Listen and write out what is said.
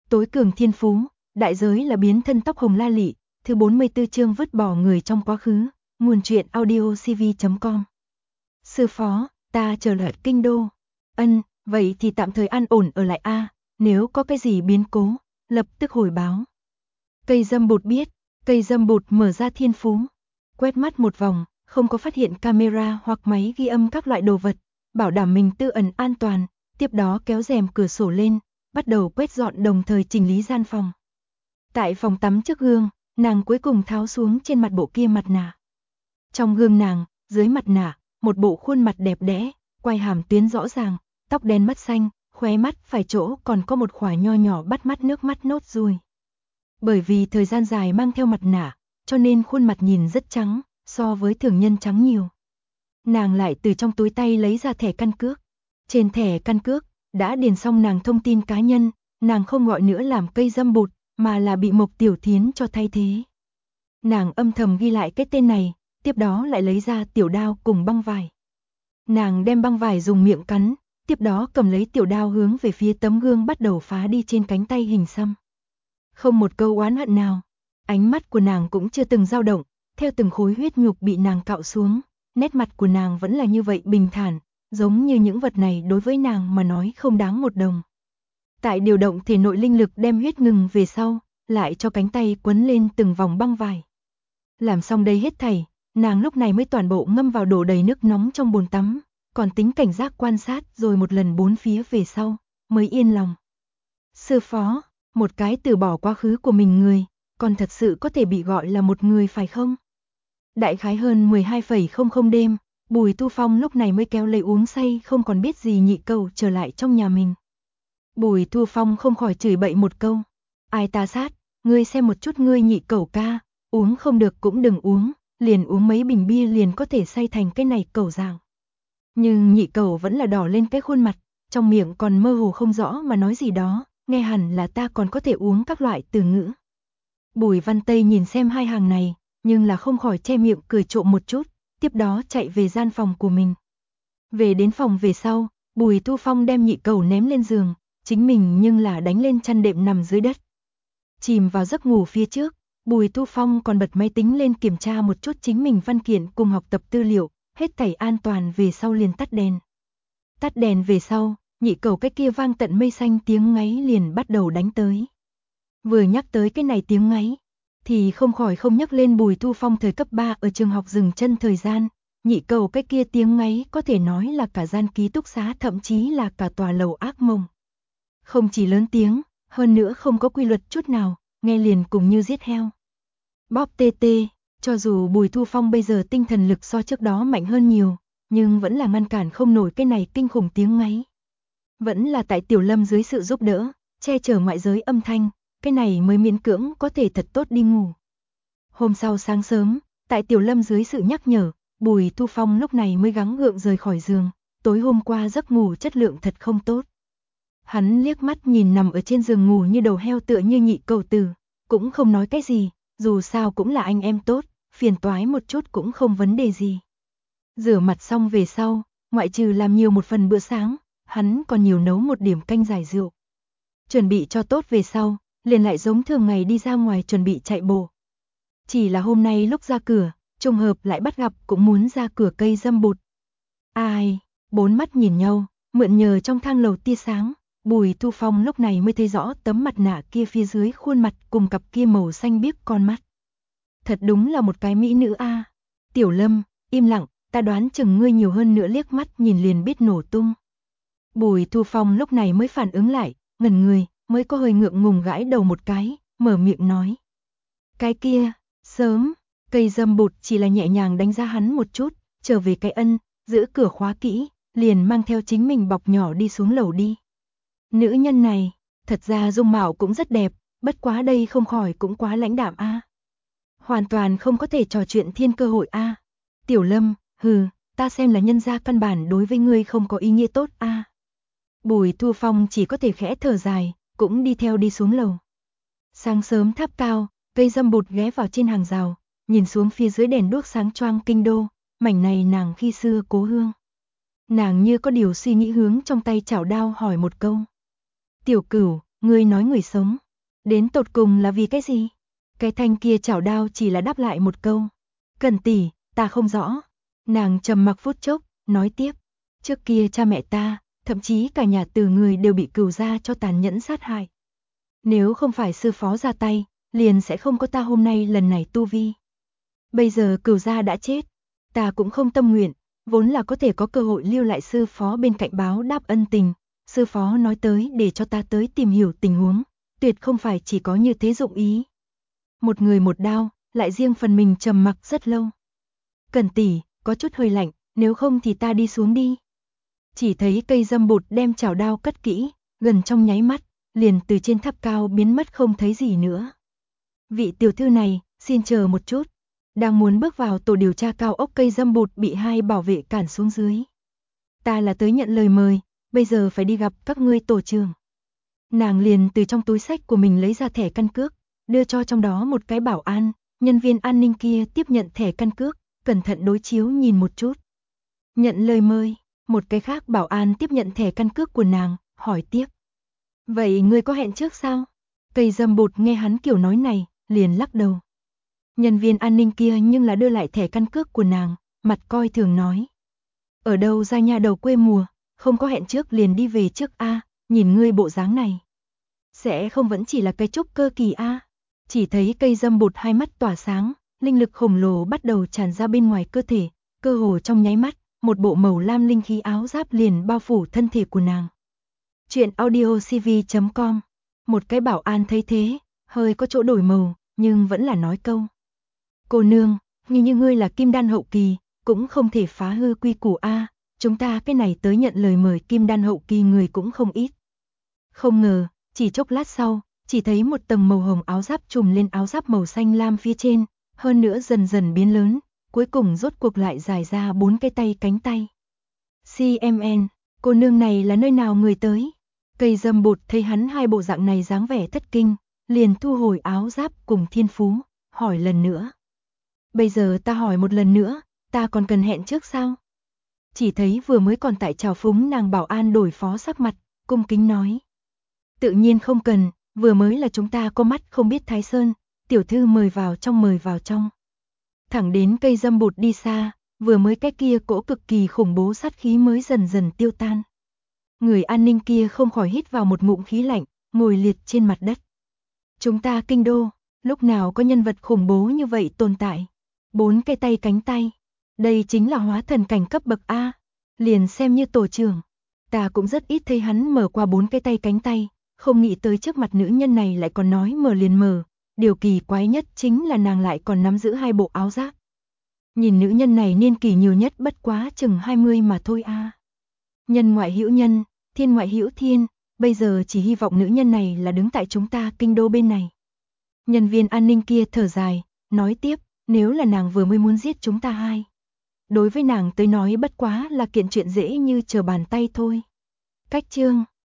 Tối cường thiên phú, đại giới là biến thân tóc hồng la lị, thứ 44 chương vứt bỏ người trong quá khứ, nguồn truyện audiocv.com. Sư phó, ta trở lại kinh đô. Ân, vậy thì tạm thời an ổn ở lại a, nếu có cái gì biến cố, lập tức hồi báo. Cây dâm bụt biết, cây dâm bụt mở ra thiên phú, quét mắt một vòng, không có phát hiện camera hoặc máy ghi âm các loại đồ vật, bảo đảm mình tư ẩn an toàn, tiếp đó kéo rèm cửa sổ lên, bắt đầu quét dọn đồng thời chỉnh lý gian phòng. Tại phòng tắm trước gương, nàng cuối cùng tháo xuống trên mặt bộ kia mặt nạ. Trong gương nàng, dưới mặt nạ, một bộ khuôn mặt đẹp đẽ, quai hàm tuyến rõ ràng, tóc đen mắt xanh, khóe mắt phải chỗ còn có một khỏa nho nhỏ bắt mắt nước mắt nốt ruồi. Bởi vì thời gian dài mang theo mặt nạ, cho nên khuôn mặt nhìn rất trắng, so với thường nhân trắng nhiều. Nàng lại từ trong túi tay lấy ra thẻ căn cước. Trên thẻ căn cước, đã điền xong nàng thông tin cá nhân, nàng không gọi nữa làm cây dâm bụt, mà là bị Mộc Tiểu Thiến cho thay thế. Nàng âm thầm ghi lại cái tên này, tiếp đó lại lấy ra tiểu đao cùng băng vải. Nàng đem băng vải dùng miệng cắn, tiếp đó cầm lấy tiểu đao hướng về phía tấm gương bắt đầu phá đi trên cánh tay hình xăm. Không một câu oán hận nào, ánh mắt của nàng cũng chưa từng dao động, theo từng khối huyết nhục bị nàng cạo xuống, nét mặt của nàng vẫn là như vậy bình thản, giống như những vật này đối với nàng mà nói không đáng một đồng. Tại điều động thể nội linh lực đem huyết ngừng về sau, lại cho cánh tay quấn lên từng vòng băng vải. Làm xong đây hết thảy, nàng lúc này mới toàn bộ ngâm vào đổ đầy nước nóng trong bồn tắm, còn tính cảnh giác quan sát rồi một lần bốn phía về sau, mới yên lòng. Sư phó, một cái từ bỏ quá khứ của mình người, còn thật sự có thể bị gọi là một người phải không? Đại khái hơn 12,00 đêm, Bùi Tu Phong lúc này mới kéo lấy uống say không còn biết gì nhị cầu trở lại trong nhà mình. Bùi Tu Phong không khỏi chửi bậy một câu. Ai ta sát, ngươi xem một chút ngươi nhị cẩu ca, uống không được cũng đừng uống, liền uống mấy bình bia liền có thể say thành cái này cẩu dạng. Nhưng nhị cẩu vẫn là đỏ lên cái khuôn mặt, trong miệng còn mơ hồ không rõ mà nói gì đó, nghe hẳn là ta còn có thể uống các loại từ ngữ. Bùi Văn Tây nhìn xem hai hàng này, nhưng là không khỏi che miệng cười trộm một chút, tiếp đó chạy về gian phòng của mình. Về đến phòng về sau, Bùi Tu Phong đem nhị cẩu ném lên giường, chính mình nhưng là đánh lên chăn đệm nằm dưới đất. Chìm vào giấc ngủ phía trước, Bùi Tu Phong còn bật máy tính lên kiểm tra một chút chính mình văn kiện cùng học tập tư liệu, hết thảy an toàn về sau liền tắt đèn. Tắt đèn về sau, nhị cẩu cái kia vang tận mây xanh tiếng ngáy liền bắt đầu đánh tới. Vừa nhắc tới cái này tiếng ngáy, thì không khỏi không nhắc lên Bùi Tu Phong thời cấp 3 ở trường học dừng chân thời gian, nhị cẩu cái kia tiếng ngáy có thể nói là cả gian ký túc xá thậm chí là cả tòa lầu ác mộng. Không chỉ lớn tiếng, hơn nữa không có quy luật chút nào, nghe liền cùng như giết heo. Bóp tê tê, cho dù Bùi Tu Phong bây giờ tinh thần lực so trước đó mạnh hơn nhiều, nhưng vẫn là ngăn cản không nổi cái này kinh khủng tiếng ngáy. Vẫn là tại Tiểu Lâm dưới sự giúp đỡ, che chở ngoại giới âm thanh, cái này mới miễn cưỡng có thể thật tốt đi ngủ. Hôm sau sáng sớm, tại Tiểu Lâm dưới sự nhắc nhở, Bùi Tu Phong lúc này mới gắng gượng rời khỏi giường, tối hôm qua giấc ngủ chất lượng thật không tốt. Hắn liếc mắt nhìn nằm ở trên giường ngủ như đầu heo tựa như nhị cẩu tử, cũng không nói cái gì, dù sao cũng là anh em tốt, phiền toái một chút cũng không vấn đề gì. Rửa mặt xong về sau, ngoại trừ làm nhiều một phần bữa sáng, hắn còn nhiều nấu một điểm canh giải rượu. Chuẩn bị cho tốt về sau, liền lại giống thường ngày đi ra ngoài chuẩn bị chạy bộ. Chỉ là hôm nay lúc ra cửa, trùng hợp lại bắt gặp cũng muốn ra cửa cây dâm bụt. Ai, bốn mắt nhìn nhau, mượn nhờ trong thang lầu tia sáng, Bùi Tu Phong lúc này mới thấy rõ tấm mặt nạ kia phía dưới khuôn mặt cùng cặp kia màu xanh biếc con mắt. Thật đúng là một cái mỹ nữ a. Tiểu Lâm, im lặng, ta đoán chừng ngươi nhiều hơn nữa liếc mắt nhìn liền biết nổ tung. Bùi Tu Phong lúc này mới phản ứng lại, ngẩn người, mới có hơi ngượng ngùng gãi đầu một cái, mở miệng nói. Cái kia, sớm, cây dâm bụt chỉ là nhẹ nhàng đánh giá hắn một chút, trở về cái ân, giữ cửa khóa kỹ, liền mang theo chính mình bọc nhỏ đi xuống lầu đi. Nữ nhân này, thật ra dung mạo cũng rất đẹp, bất quá đây không khỏi cũng quá lãnh đạm a. Hoàn toàn không có thể trò chuyện thiên cơ hội a. Tiểu Lâm, hừ, ta xem là nhân gia căn bản đối với ngươi không có ý nghĩa tốt a. Bùi Tu Phong chỉ có thể khẽ thở dài, cũng đi theo đi xuống lầu. Sáng sớm tháp cao, cây dâm bụt ghé vào trên hàng rào, nhìn xuống phía dưới đèn đuốc sáng choang kinh đô, mảnh này nàng khi xưa cố hương. Nàng như có điều suy nghĩ hướng trong tay chảo đao hỏi một câu. Tiểu Cửu, Ngươi nói người sống, đến tột cùng là vì cái gì? Cái thanh kia chảo đao chỉ là đáp lại một câu. Cần tỷ, ta không rõ. Nàng trầm mặc phút chốc, nói tiếp. Trước kia cha mẹ ta, thậm chí cả nhà Từ người đều bị Cửu gia cho tàn nhẫn sát hại. Nếu không phải sư phó ra tay, liền sẽ không có ta hôm nay lần này tu vi. Bây giờ Cửu gia đã chết, ta cũng không tâm nguyện, vốn là có thể có cơ hội lưu lại sư phó bên cạnh báo đáp ân tình. Sư phó nói tới để cho ta tới tìm hiểu tình huống, tuyệt không phải chỉ có như thế dụng ý. Một người một đao, lại riêng phần mình trầm mặc rất lâu. Cần tỷ, có chút hơi lạnh, nếu không thì ta đi xuống đi. Chỉ thấy cây dâm bụt đem chảo đao cất kỹ, gần trong nháy mắt, liền từ trên tháp cao biến mất không thấy gì nữa. Vị tiểu thư này, xin chờ một chút. Đang muốn bước vào tổ điều tra cao ốc, cây dâm bụt bị hai bảo vệ cản xuống dưới. Ta là tới nhận lời mời, bây giờ phải đi gặp các ngươi tổ trưởng. Nàng liền từ trong túi xách của mình lấy ra thẻ căn cước, đưa cho trong đó một cái bảo an. Nhân viên an ninh kia tiếp nhận thẻ căn cước, cẩn thận đối chiếu nhìn một chút. Nhận lời mời, một cái khác bảo an tiếp nhận thẻ căn cước của nàng, hỏi tiếp. Vậy ngươi có hẹn trước sao? Cây dâm bụt nghe hắn kiểu nói này, liền lắc đầu. Nhân viên an ninh kia nhưng là đưa lại thẻ căn cước của nàng, mặt coi thường nói. Ở đâu ra nhà đầu quê mùa, không có hẹn trước liền đi về trước a, nhìn ngươi bộ dáng này. Sẽ không vẫn chỉ là cái trúc cơ kỳ a. Chỉ thấy cây dâm bụt hai mắt tỏa sáng, linh lực khổng lồ bắt đầu tràn ra bên ngoài cơ thể, cơ hồ trong nháy mắt, một bộ màu lam linh khí áo giáp liền bao phủ thân thể của nàng. Chuyện audiocv.com. Một cái bảo an thấy thế, hơi có chỗ đổi màu, nhưng vẫn là nói câu. Cô nương, như ngươi là kim đan hậu kỳ, cũng không thể phá hư quy củ a, chúng ta cái này tới nhận lời mời kim đan hậu kỳ người cũng không ít. Không ngờ, chỉ chốc lát sau, chỉ thấy một tầng màu hồng áo giáp trùm lên áo giáp màu xanh lam phía trên, hơn nữa dần dần biến lớn, cuối cùng rốt cuộc lại dài ra 4 cái tay cánh tay. CMN, cô nương này là nơi nào người tới? Cây dâm bụt thấy hắn hai bộ dạng này dáng vẻ thất kinh, liền thu hồi áo giáp cùng thiên phú, hỏi lần nữa. Bây giờ ta hỏi một lần nữa, ta còn cần hẹn trước sao? Chỉ thấy vừa mới còn tại trào phúng nàng bảo an đổi phó sắc mặt, cung kính nói. Tự nhiên không cần, vừa mới là chúng ta có mắt không biết Thái Sơn, tiểu thư mời vào trong mời vào trong. Thẳng đến cây dâm bụt đi xa, vừa mới cái kia cỗ cực kỳ khủng bố sát khí mới dần dần tiêu tan. Người an ninh kia không khỏi hít vào một ngụm khí lạnh, ngồi liệt trên mặt đất. Chúng ta kinh đô, lúc nào có nhân vật khủng bố như vậy tồn tại? 4 cái tay cánh tay, đây chính là hóa thần cảnh cấp bậc A, liền xem như tổ trưởng. Ta cũng rất ít thấy hắn mở qua 4 cái tay cánh tay, không nghĩ tới trước mặt nữ nhân này lại còn nói mở liền mở. Điều kỳ quái nhất chính là nàng lại còn nắm giữ hai bộ áo giáp. Nhìn nữ nhân này niên kỷ nhiều nhất bất quá chừng 20 mà thôi a. Nhân ngoại hữu nhân, thiên ngoại hữu thiên, bây giờ chỉ hy vọng nữ nhân này là đứng tại chúng ta kinh đô bên này. Nhân viên an ninh kia thở dài, nói tiếp, nếu là nàng vừa mới muốn giết chúng ta hai. Đối với nàng tới nói bất quá là kiện chuyện dễ như trở bàn tay thôi. Cách chương